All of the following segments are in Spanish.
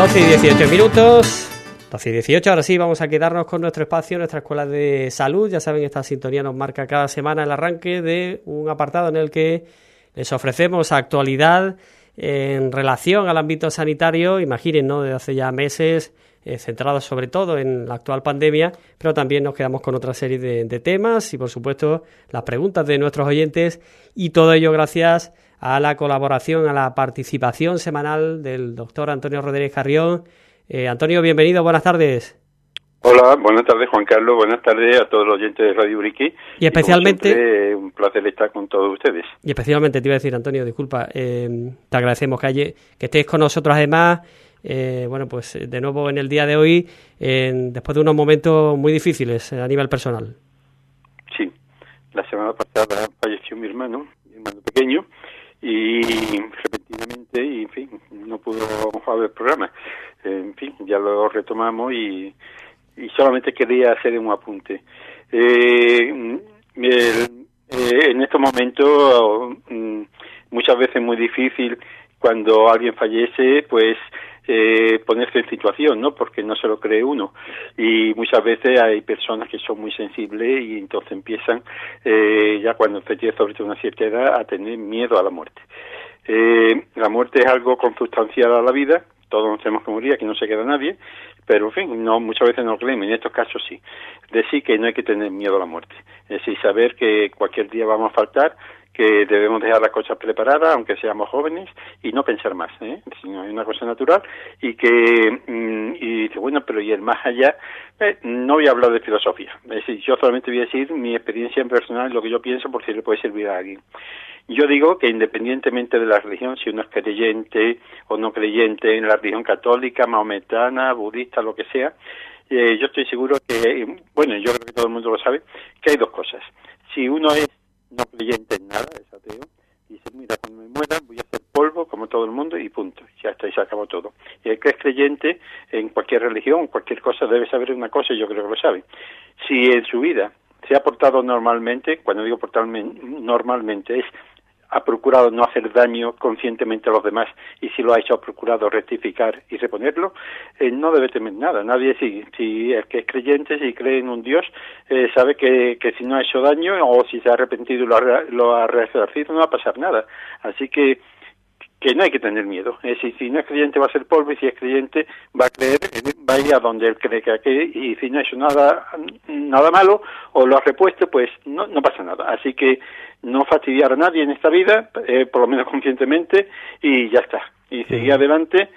12 y 18 minutos. 12 y 18, ahora sí vamos a quedarnos con nuestro espacio, nuestra escuela de salud. Ya saben, esta sintonía nos marca cada semana el arranque de un apartado en el que les ofrecemos actualidad en relación al ámbito sanitario. Imaginen, ¿no?, desde hace ya meses, centrados sobre todo en la actual pandemia, pero también nos quedamos con otra serie de temas y, por supuesto, las preguntas de nuestros oyentes, y todo ello gracias a la colaboración, a la participación semanal del doctor Antonio Rodríguez Carrión. Antonio, bienvenido, buenas tardes. Hola, buenas tardes, Juan Carlos, buenas tardes a todos los oyentes de Radio Uriqui. Y especialmente... siempre, un placer estar con todos ustedes. Y especialmente, te iba a decir, Antonio, disculpa, te agradecemos que estés con nosotros, además, bueno, pues de nuevo en el día de hoy, después de unos momentos muy difíciles a nivel personal. Sí, la semana pasada falleció mi hermano pequeño, y repentinamente, y en fin, no pudo haber programa. En fin, ya lo retomamos y solamente quería hacer un apunte. En estos momentos, muchas veces muy difícil, cuando alguien fallece, pues ponerse en situación, ¿no? Porque no se lo cree uno, y muchas veces hay personas que son muy sensibles y entonces empiezan ya cuando se tiene sobre todo una cierta edad a tener miedo a la muerte. La muerte es algo consustancial a la vida, todos nos tenemos que morir, aquí no se queda nadie, pero en fin, no, muchas veces no creemos, en estos casos sí. Decir que no hay que tener miedo a la muerte, es decir, saber que cualquier día vamos a faltar, que debemos dejar las cosas preparadas, aunque seamos jóvenes, y no pensar más, sino es una cosa natural, y que, y dice, bueno, pero y el más allá, no voy a hablar de filosofía, es decir, yo solamente voy a decir mi experiencia personal, lo que yo pienso, por si le puede servir a alguien. Yo digo que independientemente de la religión, si uno es creyente o no creyente en la religión católica, mahometana, budista, lo que sea, yo estoy seguro que, bueno, yo creo que todo el mundo lo sabe, que hay dos cosas. Si uno es no creyente en nada, es ateo, dice, mira, cuando me muera voy a hacer polvo como todo el mundo y punto, ya está, y se acabó todo. Y el que es creyente en cualquier religión, cualquier cosa, debe saber una cosa, y yo creo que lo sabe. Si en su vida se ha portado normalmente, cuando digo portar normalmente, ha procurado no hacer daño conscientemente a los demás, y si lo ha hecho ha procurado rectificar y reponerlo, no debe temer nada. Nadie, si el que es creyente, si cree en un Dios, sabe que si no ha hecho daño, o si se ha arrepentido y lo ha resarcido, no va a pasar nada. Así que no hay que tener miedo. Es decir, si no es creyente va a ser polvo, y si es creyente va a creer, va a ir a donde él cree que y si no ha hecho nada malo o lo ha repuesto, pues no pasa nada. Así que no fastidiar a nadie en esta vida, por lo menos conscientemente, y ya está. Y seguir adelante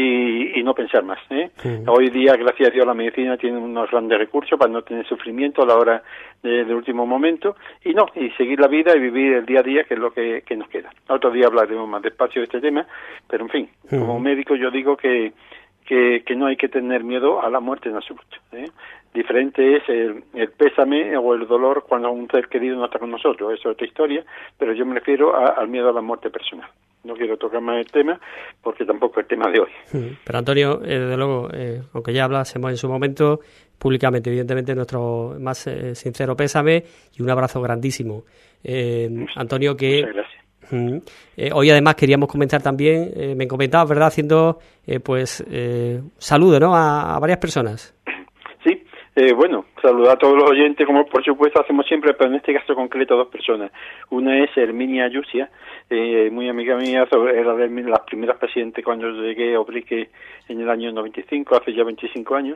y no pensar más. Hoy día, gracias a Dios, la medicina tiene unos grandes recursos para no tener sufrimiento a la hora del último momento, y seguir la vida y vivir el día a día, que es lo que nos queda. Otro día hablaremos más despacio de este tema, pero en fin, como médico yo digo que no hay que tener miedo a la muerte en absoluto. Diferente es el pésame o el dolor cuando un ser querido no está con nosotros, eso es otra historia, pero yo me refiero al miedo a la muerte personal. No quiero tocar más el tema, porque tampoco es el tema de hoy. Pero Antonio, desde luego, aunque ya hablásemos en su momento, públicamente, evidentemente, nuestro más sincero pésame y un abrazo grandísimo. Antonio, que... Muchas gracias. Hoy además queríamos comentar también, me comentabas, ¿verdad?, haciendo saludo, ¿no?, a varias personas. Sí, bueno, saludar a todos los oyentes, como por supuesto hacemos siempre, pero en este caso concreto a dos personas. Una es Herminia Yusia, muy amiga mía, era de las primeras pacientes cuando llegué a Ubrique en el año 95, hace ya 25 años,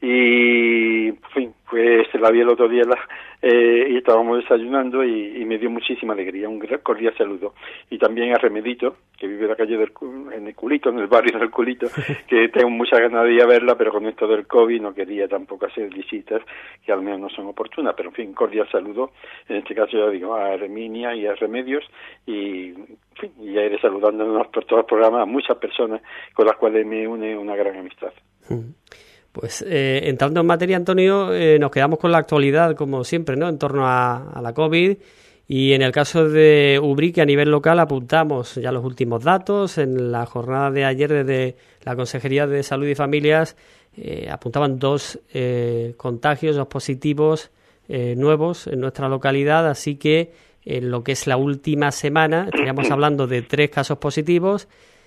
y en fin, pues la vi el otro día y estábamos desayunando y me dio muchísima alegría, un cordial saludo. Y también a Remedito, que vive en la calle en el Culito, en el barrio del Culito, que tengo muchas ganas de ir a verla, pero con esto del COVID no quería tampoco hacer visitas que al menos no son oportunas, pero en fin, cordial saludo, en este caso ya digo, a Herminia y a Remedios, y en fin, y ya iré saludándonos por todo el programa a muchas personas con las cuales me une una gran amistad. Pues entrando en materia, Antonio, nos quedamos con la actualidad, como siempre, ¿no?, en torno a la COVID, y en el caso de Ubrique a nivel local apuntamos ya los últimos datos. En la jornada de ayer desde la Consejería de Salud y Familias apuntaban 2 contagios, 2 positivos nuevos en nuestra localidad, así que en lo que es la última semana estaríamos hablando de 3 casos positivos,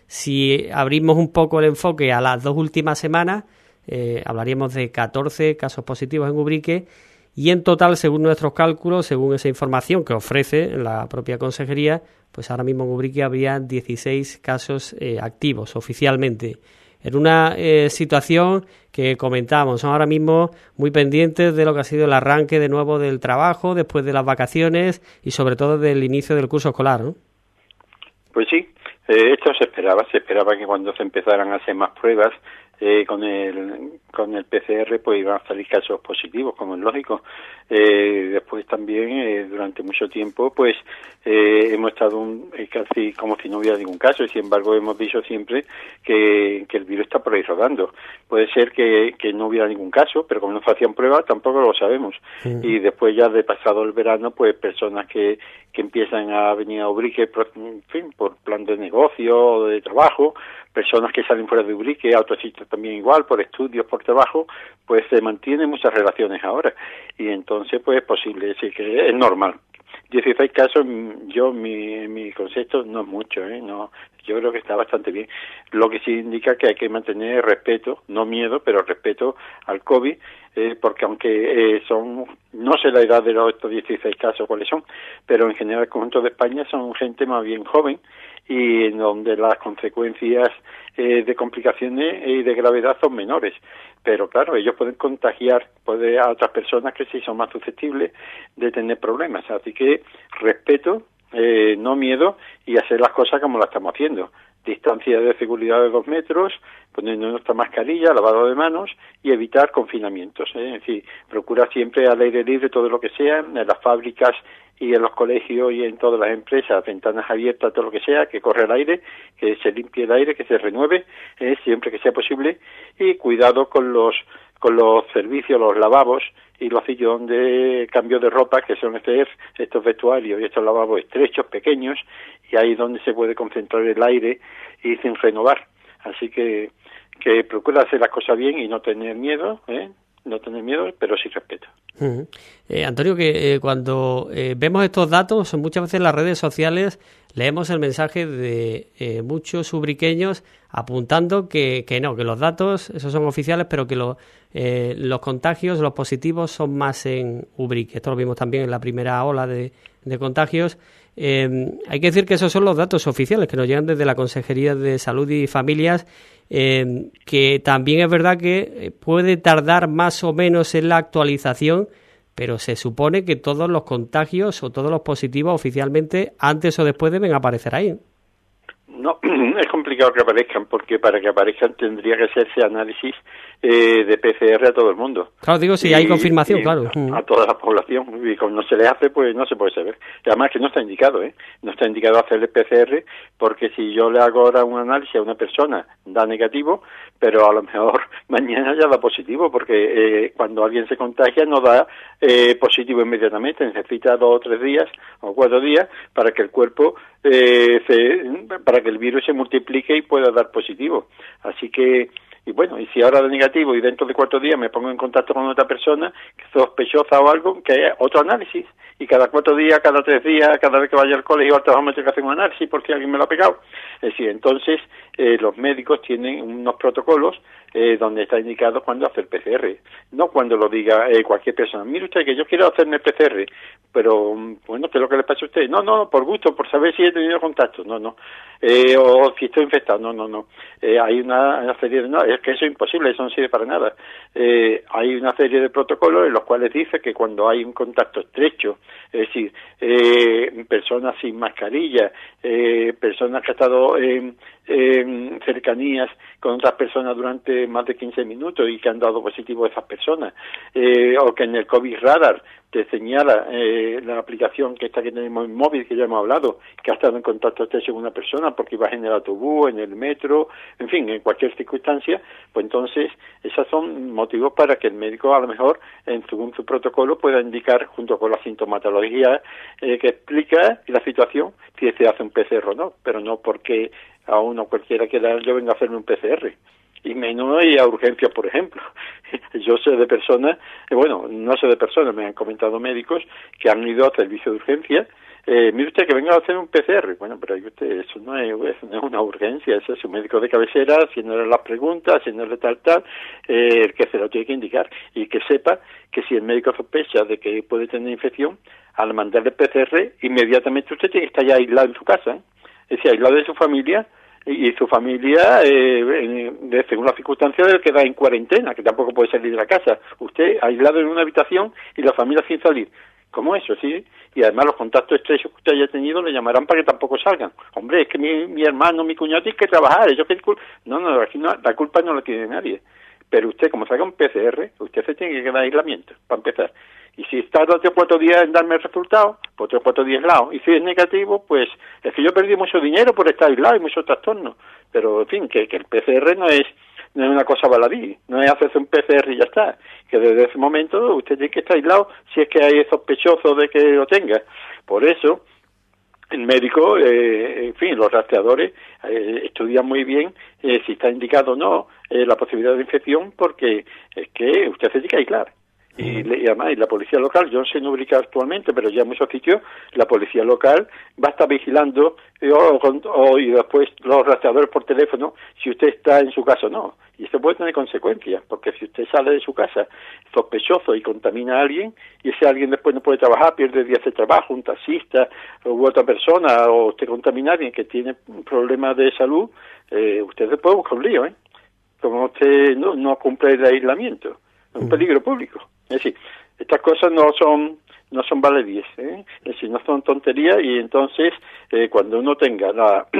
Si abrimos un poco el enfoque a las 2 últimas semanas, hablaríamos de 14 casos positivos en Ubrique, y en total, según nuestros cálculos, según esa información que ofrece la propia consejería, pues ahora mismo en Ubrique habría 16 casos activos oficialmente. En una situación que comentamos, son ahora mismo muy pendientes de lo que ha sido el arranque de nuevo del trabajo, después de las vacaciones y sobre todo del inicio del curso escolar, ¿no? Pues sí, esto se esperaba que cuando se empezaran a hacer más pruebas con el PCR pues iban a salir casos positivos, como es lógico. Después también durante mucho tiempo pues hemos estado casi como si no hubiera ningún caso, y sin embargo hemos dicho siempre que el virus está por ahí rodando. Puede ser que no hubiera ningún caso, pero como no se hacían pruebas tampoco lo sabemos. Y después ya de pasado el verano pues personas que empiezan a venir a Ubrique en fin, por plan de negocio o de trabajo, personas que salen fuera de Ubrique, a otros sitios también igual, por estudios, por trabajo, pues se mantienen muchas relaciones ahora, y entonces pues es posible decir que es normal. 16 casos, mi concepto no es mucho, no, yo creo que está bastante bien. Lo que sí indica que hay que mantener respeto, no miedo, pero respeto al COVID, porque aunque no sé la edad de estos 16 casos cuáles son, pero en general el conjunto de España son gente más bien joven, y en donde las consecuencias de complicaciones y de gravedad son menores. Pero claro, ellos pueden contagiar a otras personas que sí son más susceptibles de tener problemas. Así que respeto, no miedo, y hacer las cosas como las estamos haciendo. Distancia de seguridad de 2 metros, poniendo nuestra mascarilla, lavado de manos y evitar confinamientos. Es decir, procura siempre al aire libre todo lo que sea, en las fábricas y en los colegios y en todas las empresas, ventanas abiertas, todo lo que sea, que corre el aire, que se limpie el aire, que se renueve, siempre que sea posible, y cuidado con los servicios, los lavabos y los sillones de cambio de ropa, que son estos vestuarios y estos lavabos estrechos, pequeños, y ahí es donde se puede concentrar el aire y sin renovar. Así que procura hacer las cosas bien y no tener miedo, pero sí respeto. Antonio, que cuando vemos estos datos, muchas veces en las redes sociales leemos el mensaje de muchos ubriqueños apuntando que los datos, esos son oficiales, pero que los contagios, los positivos son más en Ubrique. Esto lo vimos también en la primera ola de contagios. Hay que decir que esos son los datos oficiales que nos llegan desde la Consejería de Salud y Familias, que también es verdad que puede tardar más o menos en la actualización, pero se supone que todos los contagios o todos los positivos oficialmente antes o después deben aparecer ahí. No, es complicado que aparezcan, porque para que aparezcan tendría que hacerse análisis de PCR a todo el mundo. Claro, digo, si hay confirmación, claro. A toda la población, y como no se le hace, pues no se puede saber. Y además que no está indicado, no está indicado hacerle PCR, porque si yo le hago ahora un análisis a una persona, da negativo, pero a lo mejor mañana ya da positivo, porque cuando alguien se contagia no da positivo inmediatamente, necesita 2 o 3 días o 4 días para que el cuerpo para que el virus se multiplique y pueda dar positivo. Así que, y bueno, y si ahora da negativo y dentro de 4 días me pongo en contacto con otra persona sospechosa o algo, que haya otro análisis, y cada 4 días, cada 3 días, cada vez que vaya al colegio al trabajo me tengo que hacer un análisis por si alguien me lo ha pegado. Es decir, entonces los médicos tienen unos protocolos donde está indicado cuándo hacer PCR, no cuando lo diga cualquier persona. Mire usted que yo quiero hacerme PCR, pero bueno, ¿qué es lo que le pasa a usted? No, por gusto, por saber si he tenido contacto, no. O si estoy infectado, no. Hay una serie de... No, es que eso es imposible, eso no sirve para nada. Hay una serie de protocolos en los cuales dice que cuando hay un contacto estrecho, es decir, personas sin mascarilla, personas que han estado en cercanías con otras personas durante más de 15 minutos y que han dado positivo a esas personas, o que en el COVID Radar te señala la aplicación que tenemos en móvil, que ya hemos hablado, que ha estado en contacto estrecho con una persona porque va en el autobús, en el metro, en fin, en cualquier circunstancia, pues entonces esos son motivos para que el médico a lo mejor, según su protocolo, pueda indicar, junto con la sintomatología que explica la situación, si se hace un PCR o no, pero no porque a uno cualquiera quiera yo venga a hacerme un PCR. Y menos y a urgencias, por ejemplo. Yo sé de personas, no sé de personas, me han comentado médicos que han ido a servicio de urgencia mire usted que venga a hacer un PCR. Bueno, pero usted, eso no es una urgencia, eso es un médico de cabecera haciéndole las preguntas, haciéndole tal, el que se lo tiene que indicar, y que sepa que si el médico sospecha de que puede tener infección, al mandarle PCR, inmediatamente usted tiene que estar ya aislado en su casa, es decir, aislado de su familia, y su familia, según las circunstancias, debe quedar en cuarentena, que tampoco puede salir de la casa. Usted aislado en una habitación y la familia sin salir. ¿Cómo eso? Sí. Y además los contactos estrechos que usted haya tenido le llamarán para que tampoco salgan. Hombre, es que mi hermano, mi cuñado tiene que trabajar. No, aquí la culpa no la tiene nadie. Pero usted, como salga un PCR, usted se tiene que quedar en aislamiento, para empezar. Y si tarda 3 o 4 días en darme el resultado, pues 3 o 4 días aislado. Y si es negativo, pues es que yo perdí mucho dinero por estar aislado y muchos trastornos. Pero, en fin, que el PCR no es una cosa baladí, no es hacerse un PCR y ya está. Que desde ese momento usted tiene que estar aislado si es que hay sospechoso de que lo tenga. Por eso, el médico, en fin, los rastreadores estudian muy bien si está indicado o no la posibilidad de infección, porque es que usted se tiene que aislar. Y además, la policía local, yo no sé en Ubrica actualmente, pero ya en muchos sitios, la policía local va a estar vigilando y después los rastreadores por teléfono si usted está en su casa o no. Y esto puede tener consecuencias, porque si usted sale de su casa sospechoso y contamina a alguien, y ese alguien después no puede trabajar, pierde días de trabajo, un taxista u otra persona, o usted contamina a alguien que tiene problemas de salud, usted se puede buscar un lío, como usted no cumple el aislamiento. Es un peligro público. Es decir, estas cosas no son baladíes, es decir, no son tonterías, y entonces cuando uno tenga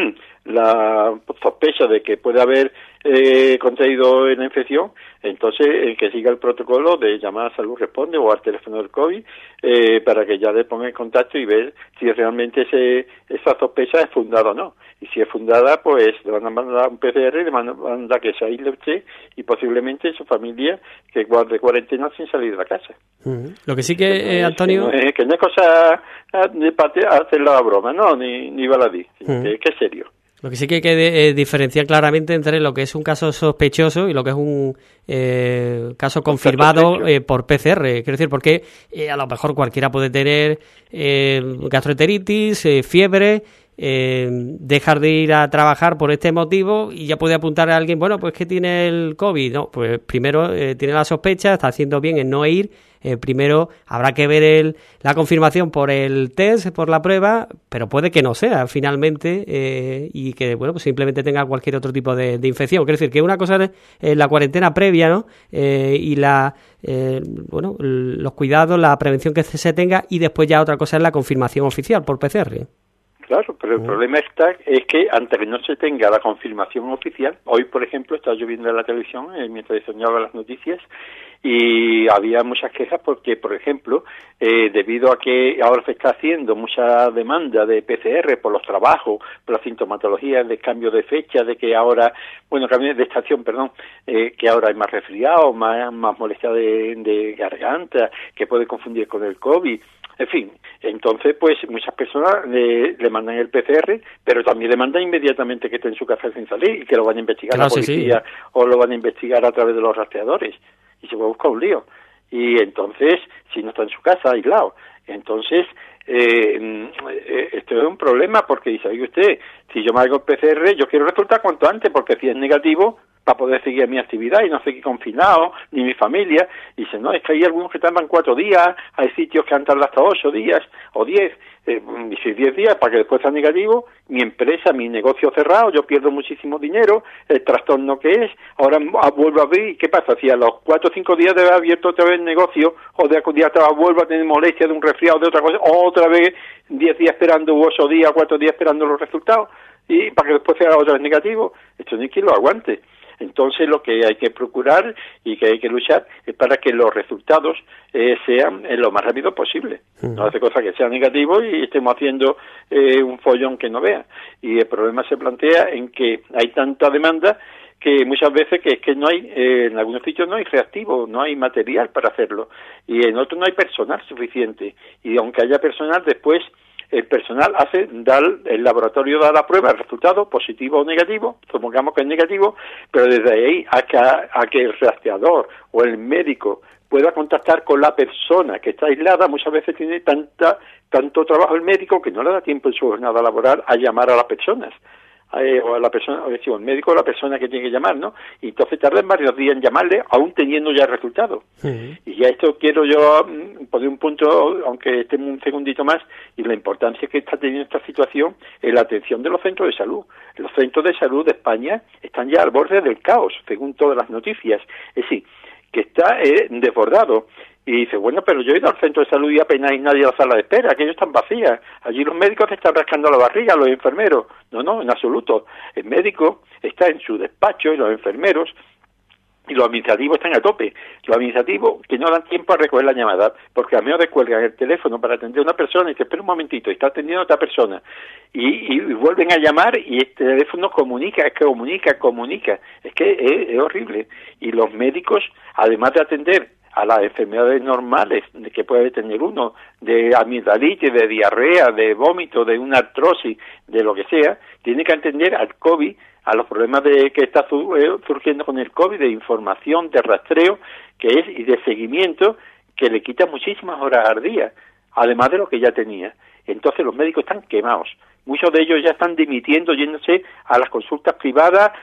la sospecha de que puede haber contraído la infección, entonces que siga el protocolo de llamar a Salud Responde o al teléfono del COVID para que ya le ponga en contacto y ver si realmente esa sospecha es fundada o no. Y si es fundada, pues le van a mandar un PCR, le van a mandar que se aísle usted y posiblemente su familia que guarde cuarentena sin salir de la casa. Lo que sí que, Antonio... Que no es cosa de hacer la broma, no, ni baladí, que es serio. Lo que sí que hay que diferenciar claramente entre lo que es un caso sospechoso y lo que es un caso confirmado por PCR. Quiero decir, porque a lo mejor cualquiera puede tener gastroenteritis, fiebre, dejar de ir a trabajar por este motivo y ya puede apuntar a alguien, bueno, pues que tiene el COVID. No, pues primero tiene la sospecha, está haciendo bien en no ir. Primero habrá que ver la confirmación por el test, por la prueba, pero puede que no sea finalmente y que, bueno, pues simplemente tenga cualquier otro tipo de infección. Quiero decir que una cosa es la cuarentena previa, ¿no? Y los cuidados, la prevención que se tenga, y después ya otra cosa es la confirmación oficial por PCR. Claro, pero el problema es que antes que no se tenga la confirmación oficial, hoy, por ejemplo, estaba yo viendo en la televisión mientras soñaba las noticias, y había muchas quejas porque, por ejemplo, debido a que ahora se está haciendo mucha demanda de PCR por los trabajos, por la sintomatología, de cambio de fecha, de que ahora, cambio de estación, que ahora hay más resfriado, más molestia de garganta, que puede confundir con el COVID. En fin, entonces pues muchas personas le mandan el PCR, pero también le mandan inmediatamente que esté en su casa sin salir y que lo van a investigar la policía, o lo van a investigar a través de los rastreadores, y se va a buscar un lío. Y entonces, si no está en su casa, aislado, entonces esto es un problema, porque dice, oye usted, si yo me hago el PCR, yo quiero resultar cuanto antes, porque si es negativo, para poder seguir mi actividad y no seguir confinado, ni mi familia. Y dice, no, es que hay algunos que tardan 4 días, hay sitios que han tardado hasta 8 días o 10, y si 10 días para que después sea negativo, mi empresa, mi negocio cerrado, yo pierdo muchísimo dinero, el trastorno que es, ahora vuelvo a abrir, ¿qué pasa? Si a los 4 o 5 días de haber abierto otra vez el negocio, o de día vuelvo a tener molestia de un resfriado, de otra cosa, o otra vez 10 días esperando, 8 días, 4 días esperando los resultados, y para que después sea otra vez negativo, esto no hay quien lo aguante. Entonces lo que hay que procurar y que hay que luchar es para que los resultados sean lo más rápido posible. No hace cosa que sea negativo y estemos haciendo un follón que no vea. Y el problema se plantea en que hay tanta demanda que muchas veces que es que no hay, en algunos sitios no hay reactivo, no hay material para hacerlo, y en otros no hay personal suficiente. Y aunque haya personal, después el personal el laboratorio da la prueba, el resultado positivo o negativo, supongamos que es negativo, pero desde ahí a que el rastreador o el médico pueda contactar con la persona que está aislada, muchas veces tiene tanto trabajo el médico que no le da tiempo en su jornada laboral a llamar a las personas. O a la persona, o decir, el médico o la persona que tiene que llamar, ¿no? Y entonces tardan varios días en llamarle, aún teniendo ya el resultado. Sí. Y ya esto quiero yo poner un punto, aunque esté un segundito más, y la importancia que está teniendo esta situación en la atención de los centros de salud. Los centros de salud de España están ya al borde del caos, según todas las noticias. Es decir, que está desbordado. Y dice, bueno, pero yo he ido al centro de salud y apenas hay nadie a la sala de espera, aquellos están vacías. Allí los médicos se están rascando la barriga, los enfermeros. No, en absoluto. El médico está en su despacho y los enfermeros y los administrativos están a tope. Los administrativos que no dan tiempo a recoger la llamada, porque a menos de cuelgan el teléfono para atender a una persona y dice, espera un momentito, y está atendiendo a otra persona. Y vuelven a llamar y el teléfono comunica. Es que es horrible. Y los médicos, además de atender a las enfermedades normales que puede tener uno, de amigdalitis, de diarrea, de vómito, de una artrosis, de lo que sea, tiene que atender al COVID, a los problemas que está surgiendo con el COVID, de información, de rastreo, y de seguimiento, que le quita muchísimas horas al día, además de lo que ya tenía. Entonces los médicos están quemados. Muchos de ellos ya están dimitiendo, yéndose a las consultas privadas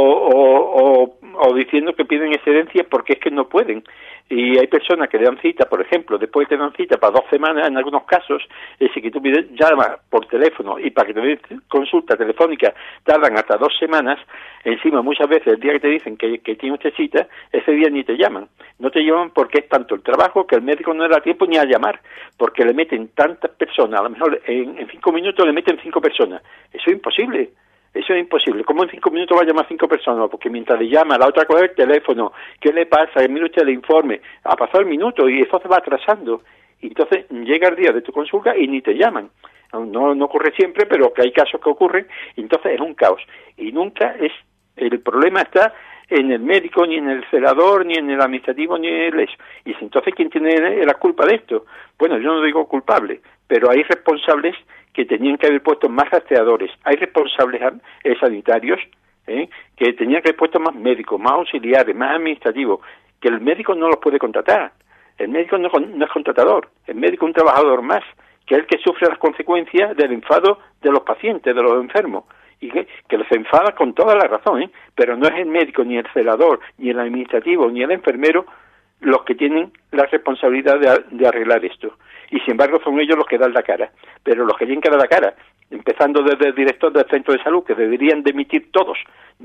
o diciendo que piden excedencias porque es que no pueden. Y hay personas que le dan cita, por ejemplo, después te dan cita para 2 semanas en algunos casos, es decir, que tú llamas por teléfono y para que te den consulta telefónica tardan hasta 2 semanas, encima muchas veces el día que te dicen que tiene usted cita, ese día ni te llaman. No te llaman porque es tanto el trabajo que el médico no le da tiempo ni a llamar, porque le meten tantas personas, a lo mejor en 5 minutos le meten 5 personas. Eso es imposible. ¿Cómo en 5 minutos va a llamar 5 personas? Porque mientras le llama, la otra coge el teléfono. ¿Qué le pasa? Mire usted el informe. Ha pasado el minuto y eso se va atrasando. Y entonces llega el día de tu consulta y ni te llaman. No ocurre siempre, pero que hay casos que ocurren. Y entonces es un caos. Y nunca el problema está en el médico, ni en el celador, ni en el administrativo, ni en eso. Y entonces, ¿quién tiene la culpa de esto? Bueno, yo no digo culpable, pero hay responsables que tenían que haber puesto más rastreadores. Hay responsables sanitarios que tenían que haber puesto más médicos, más auxiliares, más administrativos, que el médico no los puede contratar. El médico no es contratador. El médico es un trabajador más, que es el que sufre las consecuencias del enfado de los pacientes, de los enfermos. Y que los enfada con toda la razón, pero no es el médico, ni el celador, ni el administrativo, ni el enfermero los que tienen la responsabilidad de arreglar esto. Y sin embargo son ellos los que dan la cara. Pero los que tienen que dar la cara, empezando desde el director del centro de salud, que deberían dimitir todos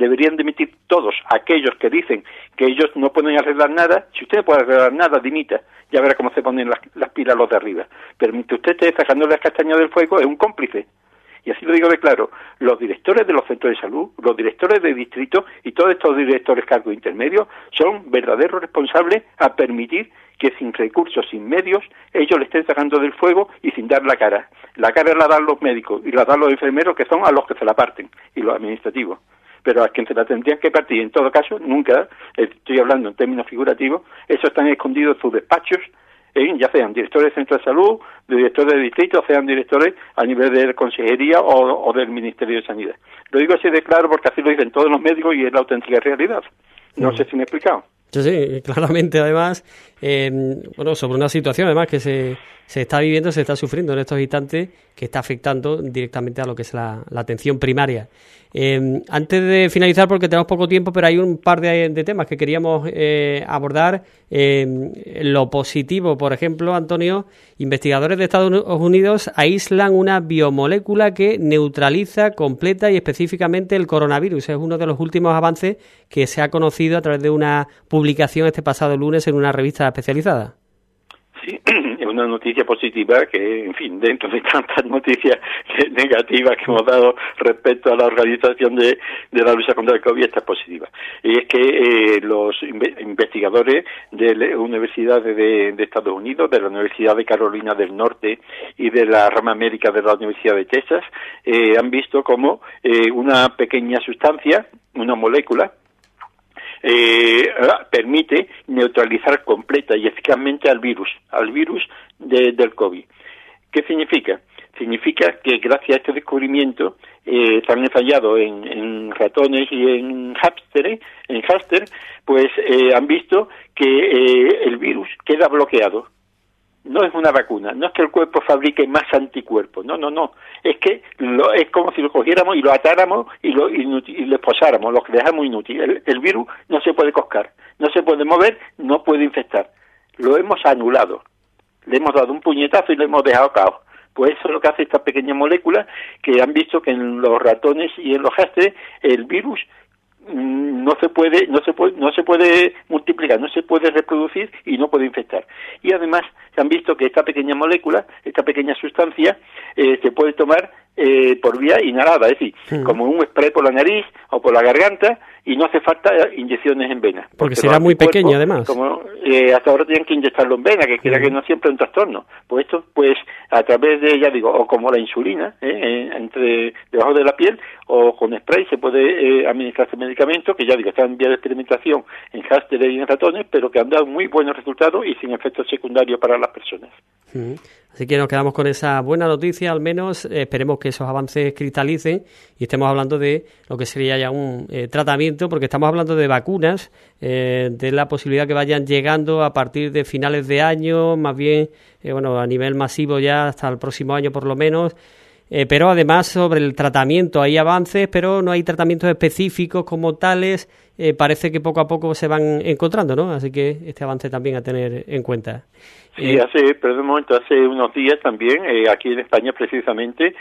aquellos que dicen que ellos no pueden arreglar nada. Si usted no puede arreglar nada, dimita, ya verá cómo se ponen las pilas los de arriba. Pero mientras usted esté sacando las castañas del fuego, es un cómplice. Y así lo digo de claro, los directores de los centros de salud, los directores de distrito y todos estos directores cargos intermedios son verdaderos responsables a permitir que sin recursos, sin medios, ellos le estén sacando del fuego y sin dar la cara. La cara la dan los médicos y la dan los enfermeros, que son a los que se la parten, y los administrativos. Pero a quien se la tendrían que partir, en todo caso, nunca, estoy hablando en términos figurativos, esos están escondidos en sus despachos, ya sean directores de centro de salud, directores de distrito, sean directores a nivel de consejería o del Ministerio de Sanidad. Lo digo así de claro porque así lo dicen todos los médicos y es la auténtica realidad. No sé si me he explicado. Sí, claramente, además, sobre una situación además que se está viviendo, se está sufriendo en estos instantes, que está afectando directamente a lo que es la atención primaria. Antes de finalizar, porque tenemos poco tiempo, pero hay un par de temas que queríamos abordar. Lo positivo, por ejemplo, Antonio, investigadores de Estados Unidos aíslan una biomolécula que neutraliza completa y específicamente el coronavirus. Es uno de los últimos avances que se ha conocido a través de una publicación este pasado lunes en una revista especializada. Sí, es una noticia positiva que, en fin, dentro de tantas noticias negativas que hemos dado respecto a la organización de la lucha contra el COVID, esta es positiva. Y es que los investigadores de universidades de Estados Unidos, de la Universidad de Carolina del Norte y de la rama médica de la Universidad de Texas, han visto cómo una pequeña sustancia, una molécula, permite neutralizar completa y eficazmente al virus del COVID. ¿Qué significa? significa que gracias a este descubrimiento se han ensayado en ratones y en hámster, pues han visto que el virus queda bloqueado. No es una vacuna, no es que el cuerpo fabrique más anticuerpos, no, es que es como si lo cogiéramos y lo atáramos y lo esposáramos, lo dejamos inútil. El virus no se puede coscar, no se puede mover, no puede infectar. Lo hemos anulado, le hemos dado un puñetazo y lo hemos dejado caos. Pues eso es lo que hace esta pequeña molécula, que han visto que en los ratones y en los hámsteres el virus no se puede multiplicar, no se puede reproducir y no puede infectar. Y además se han visto que esta pequeña molécula, esta pequeña sustancia, se puede tomar por vía inhalada, es decir, como un spray por la nariz o por la garganta, y no hace falta inyecciones en vena. Porque será muy pequeño, además. Como hasta ahora tienen que inyectarlo en vena, que queda que no siempre es un trastorno. Pues esto, pues a través de, ya digo, o como la insulina, entre debajo de la piel, o con spray se puede administrarse medicamentos, que ya digo, están en vía de experimentación en hámsteres y en ratones, pero que han dado muy buenos resultados y sin efectos secundarios para las personas. Así que nos quedamos con esa buena noticia, al menos esperemos que esos avances cristalicen y estemos hablando de lo que sería ya un tratamiento, porque estamos hablando de vacunas, de la posibilidad que vayan llegando a partir de finales de año, más bien a nivel masivo ya hasta el próximo año por lo menos. Pero además sobre el tratamiento hay avances, pero no hay tratamientos específicos como tales. Parece que poco a poco se van encontrando, ¿no? Así que este avance también a tener en cuenta. Sí, hace unos días también, aquí en España precisamente,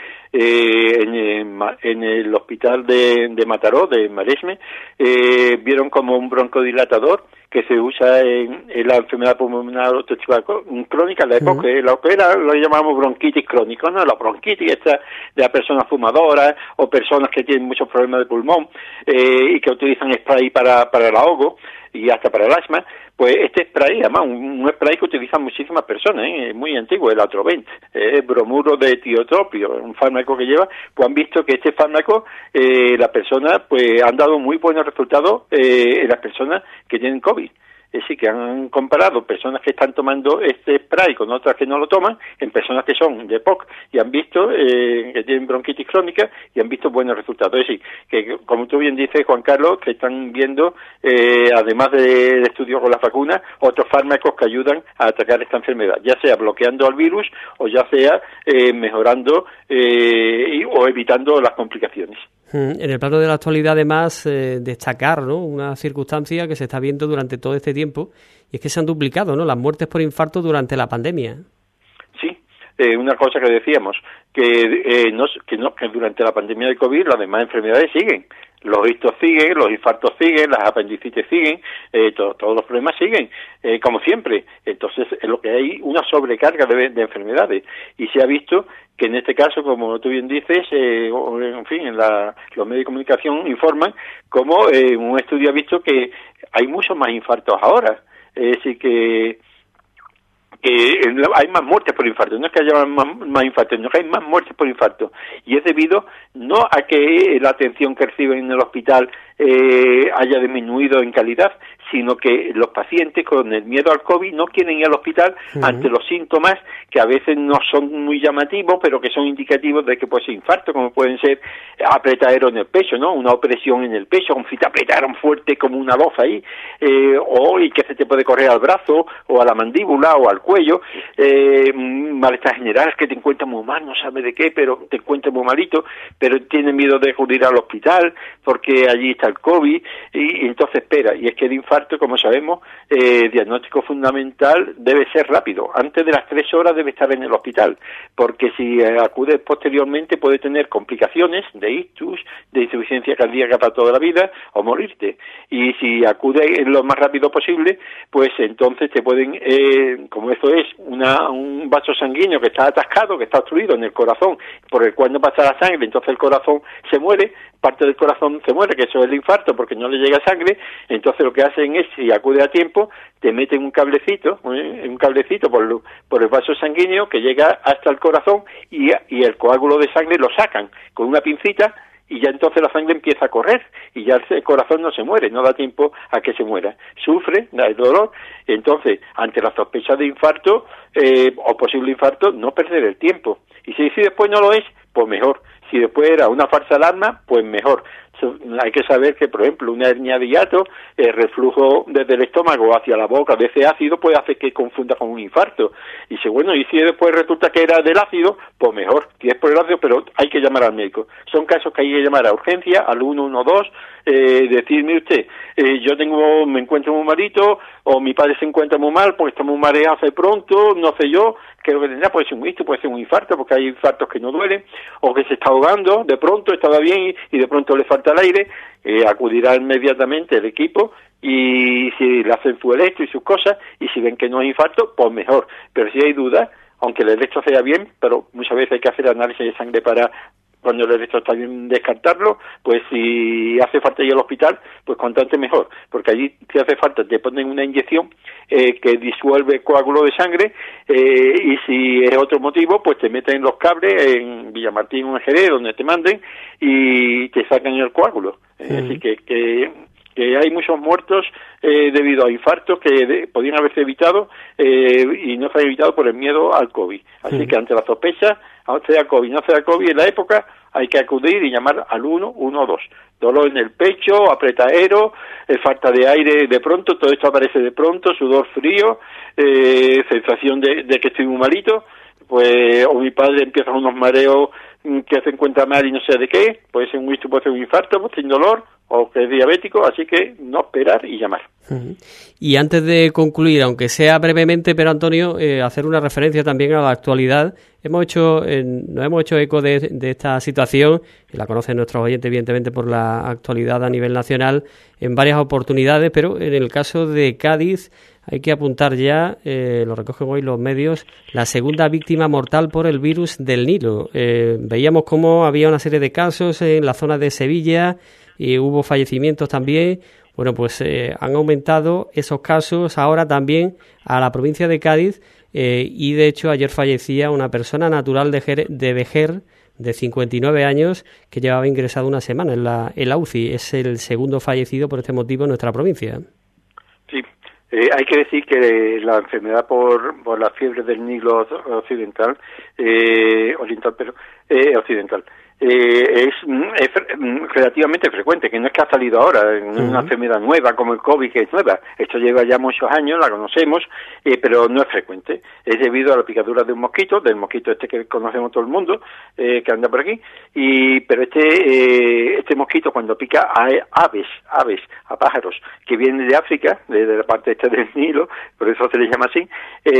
en el hospital de Mataró, de Maresme, vieron como un broncodilatador que se usa en la enfermedad pulmonar obstructiva crónica, la EPOC, lo llamamos bronquitis crónica, ¿no? La bronquitis esta de las personas fumadoras o personas que tienen muchos problemas de pulmón y que utilizan spray para el ahogo y hasta para el asma. Pues este spray, además, un spray que utilizan muchísimas personas, es muy antiguo, el Atrovent, bromuro de tiotropio, un fármaco que lleva, pues han visto que este fármaco, las personas, pues han dado muy buenos resultados en las personas que tienen COVID. Es decir, que han comparado personas que están tomando este spray con otras que no lo toman, en personas que son de EPOC, y han visto que tienen bronquitis crónica y han visto buenos resultados. Es decir, que como tú bien dices, Juan Carlos, que están viendo, además de estudios con las vacunas, otros fármacos que ayudan a atacar esta enfermedad, ya sea bloqueando al virus o ya sea mejorando o evitando las complicaciones. En el plano de la actualidad, además, destacar, ¿no?, una circunstancia que se está viendo durante todo este tiempo, y es que se han duplicado, ¿no?, las muertes por infarto durante la pandemia. Sí, una cosa que decíamos, que durante la pandemia de COVID las demás enfermedades siguen. Los ictus siguen, los infartos siguen, las apendicitis siguen, todos los problemas siguen, como siempre. Entonces, en lo que hay una sobrecarga de enfermedades. Y se ha visto que en este caso, como tú bien dices, en fin, los medios de comunicación informan como un estudio ha visto que hay muchos más infartos ahora. Es decir, que hay más muertes por infarto, no es que haya más infartos, no, que hay más muertes por infarto, y es debido no a que la atención que reciben en el hospital haya disminuido en calidad, sino que los pacientes con el miedo al COVID no quieren ir al hospital ante los síntomas que a veces no son muy llamativos, pero que son indicativos de que puede ser infarto, como pueden ser apretadero en el pecho, ¿no? Una opresión en el pecho, como si te apretaran fuerte como una loza ahí, y que se te puede correr al brazo, o a la mandíbula, o al cuello, malestar general, que te encuentras muy mal, no sabes de qué, pero te encuentras muy malito, pero tienes miedo de acudir al hospital, porque allí está el COVID, y entonces espera, y es que el infarto, como sabemos, diagnóstico fundamental debe ser rápido. Antes de las 3 horas debe estar en el hospital, porque si acudes posteriormente puede tener complicaciones de ictus, de insuficiencia cardíaca para toda la vida, o morirte. Y si acudes lo más rápido posible, pues entonces te pueden, como eso es un vaso sanguíneo que está atascado, que está obstruido en el corazón, por el cual no pasa la sangre, entonces el corazón se muere, parte del corazón se muere, que eso es el infarto, porque no le llega sangre. Entonces lo que hacen es, si acude a tiempo, te meten un cablecito por el vaso sanguíneo que llega hasta el corazón, y el coágulo de sangre lo sacan con una pincita y ya entonces la sangre empieza a correr y ya el corazón no se muere, no da tiempo a que se muera. Sufre, da el dolor, entonces ante la sospecha de infarto o posible infarto, no perder el tiempo. Y si después no lo es, pues mejor. Si después era una falsa alarma, pues mejor. Hay que saber que, por ejemplo, una hernia de hiato, el reflujo desde el estómago hacia la boca de ese ácido puede hacer que confunda con un infarto. Y si, bueno, y si después resulta que era del ácido, pues mejor, si es por el ácido, pero hay que llamar al médico. Son casos que hay que llamar a urgencia, al 112, decirme usted, yo me encuentro muy malito, o mi padre se encuentra muy mal porque está muy mareado hace pronto, no sé yo, que lo que tendrá puede ser un ictus, puede ser un infarto, porque hay infartos que no duelen, o que se está ahogando, de pronto estaba bien y de pronto le falta el aire, acudirá inmediatamente el equipo y si le hacen su electro y sus cosas, y si ven que no hay infarto, pues mejor. Pero si hay dudas, aunque el electro sea bien, pero muchas veces hay que hacer análisis de sangre para, cuando el electro está bien, descartarlo, pues si hace falta ir al hospital, pues cuanto antes mejor, porque allí si hace falta te ponen una inyección que disuelve coágulo de sangre, y si es otro motivo, pues te meten los cables en Villamartín o en Jerez, donde te manden, y te sacan el coágulo. Así que hay muchos muertos debido a infartos que podían haberse evitado y no se han evitado por el miedo al COVID. Así que ante la sospecha, sea COVID, no sea COVID, en la época hay que acudir y llamar al 112. Dolor en el pecho, apretadero, falta de aire de pronto, todo esto aparece de pronto, sudor frío, sensación de que estoy muy malito, pues o mi padre empieza unos mareos que se encuentra mal y no sé de qué, puede ser un ictus, puede ser un infarto, pues, sin dolor, o que es diabético, así que no esperar y llamar. Y antes de concluir, aunque sea brevemente, pero Antonio, hacer una referencia también a la actualidad. Nos hemos hecho eco de esta situación, que la conocen nuestros oyentes evidentemente por la actualidad a nivel nacional en varias oportunidades, pero en el caso de Cádiz hay que apuntar ya, lo recogen hoy los medios, la segunda víctima mortal por el virus del Nilo. Veíamos cómo había una serie de casos en la zona de Sevilla y hubo fallecimientos también. Bueno, pues han aumentado esos casos ahora también a la provincia de Cádiz y de hecho ayer fallecía una persona natural de Vejer de 59 años que llevaba ingresado una semana en la UCI. Es el segundo fallecido por este motivo en nuestra provincia. Sí, hay que decir que la enfermedad por la fiebre del Nilo occidental, es relativamente frecuente, que no es que ha salido ahora, es una enfermedad nueva como el COVID, que es nueva. Esto lleva ya muchos años, la conocemos, pero no es frecuente. Es debido a la picadura de un mosquito, del mosquito este que conocemos todo el mundo, que anda por aquí, pero este mosquito cuando pica a aves, a pájaros, que vienen de África, de la parte este del Nilo, por eso se les llama así,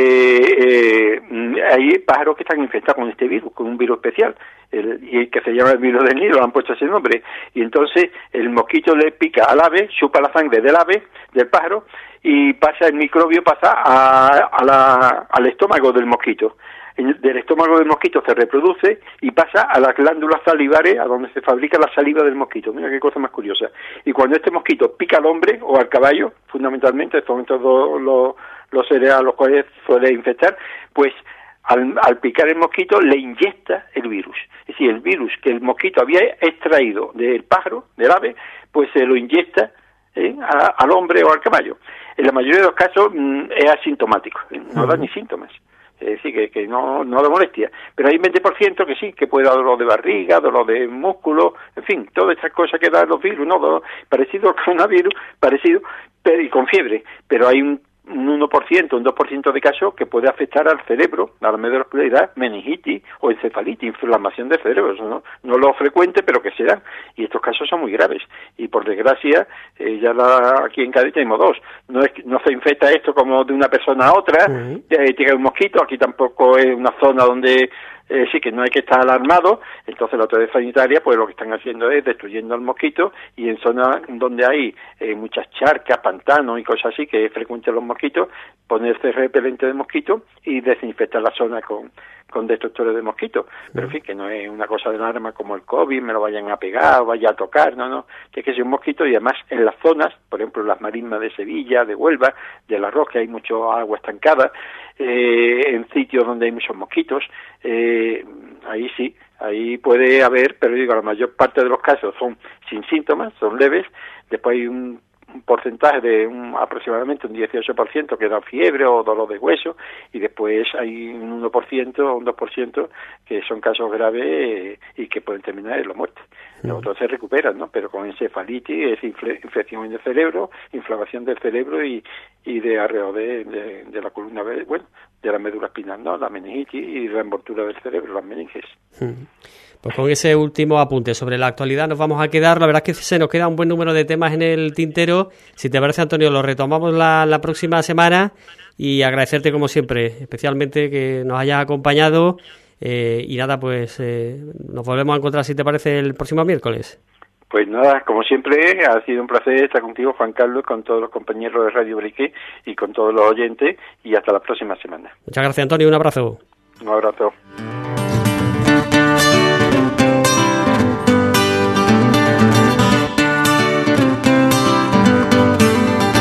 hay pájaros que están infectados con este virus, con un virus especial, y que se llama el virus del Nilo, han puesto ese nombre, y entonces el mosquito le pica al ave, chupa la sangre del ave, del pájaro, y el microbio pasa al estómago del mosquito. Del estómago del mosquito se reproduce y pasa a las glándulas salivares, a donde se fabrica la saliva del mosquito. Mira qué cosa más curiosa. Y cuando este mosquito pica al hombre o al caballo, fundamentalmente, estos son todos los seres a los cuales suele infectar, pues al picar el mosquito le inyecta el virus. Es decir, el virus que el mosquito había extraído del pájaro, del ave, pues se lo inyecta al hombre o al caballo. En la mayoría de los casos es asintomático, no da ni síntomas. Es decir, que no da molestia. Pero hay un 20% que sí, que puede dar dolor de barriga, dolor de músculo, en fin, todas estas cosas que dan los virus, ¿no? Parecido al coronavirus, pero y con fiebre. Pero hay un 1%, un 2% de casos que puede afectar al cerebro, a la medularidad, meningitis o encefalitis, inflamación del cerebro. Eso no lo frecuente, pero que se dan. Y estos casos son muy graves. Y por desgracia, aquí en Cádiz tenemos dos. No se infecta esto como de una persona a otra, tiene un mosquito, aquí tampoco es una zona donde sí que no hay que estar alarmado. Entonces la autoridad sanitaria pues lo que están haciendo es destruyendo al mosquito, y en zonas donde hay muchas charcas, pantanos y cosas así que es frecuente los mosquitos, ponerse repelente de mosquito y desinfectar la zona con destructores de mosquitos. Pero en fin, que no es una cosa de alarma como el COVID, me lo vayan a pegar o vaya a tocar, no, que es que es un mosquito. Y además en las zonas, por ejemplo las marismas de Sevilla, de Huelva, del Arroz, que hay mucho agua estancada, en sitios donde hay muchos mosquitos, ahí sí, ahí puede haber, pero digo, la mayor parte de los casos son sin síntomas, son leves. Después hay un porcentaje de aproximadamente un 18% que da fiebre o dolor de hueso, y después hay un 1% o un 2% que son casos graves y que pueden terminar en la muerte. Los otros se recuperan, ¿no? Pero con encefalitis, es infección en el cerebro, inflamación del cerebro y de alrededor de la columna, bueno, de la médula espinal, ¿no? La meningitis y la envoltura del cerebro, las meninges. Pues con ese último apunte sobre la actualidad nos vamos a quedar. La verdad es que se nos queda un buen número de temas en el tintero. Si te parece, Antonio, lo retomamos la próxima semana, y agradecerte como siempre, especialmente que nos hayas acompañado, y nada, pues nos volvemos a encontrar, si te parece, el próximo miércoles. Pues nada, como siempre, ha sido un placer estar contigo, Juan Carlos, con todos los compañeros de Radio Brique y con todos los oyentes, y hasta la próxima semana. Muchas gracias, Antonio, un abrazo. Un abrazo.